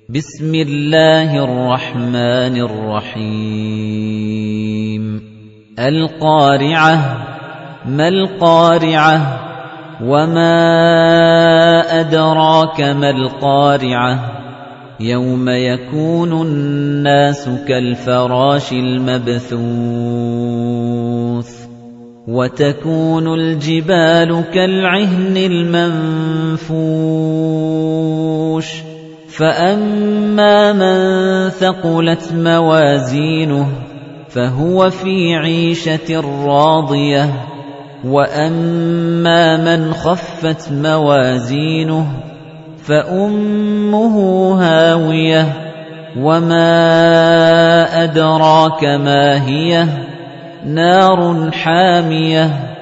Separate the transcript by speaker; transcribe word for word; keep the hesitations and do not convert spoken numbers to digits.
Speaker 1: بسم الله الرحمن الرحيم القارعة ما القارعة وما أدراك ما القارعة يوم يكون الناس كالفراش المبثوث وتكون الجبال كالعهن المنفوش فأما من ثقلت موازينه فهو في عيشة راضية وأما من خفت موازينه فأمه هاوية وما أدراك ما هي نار حامية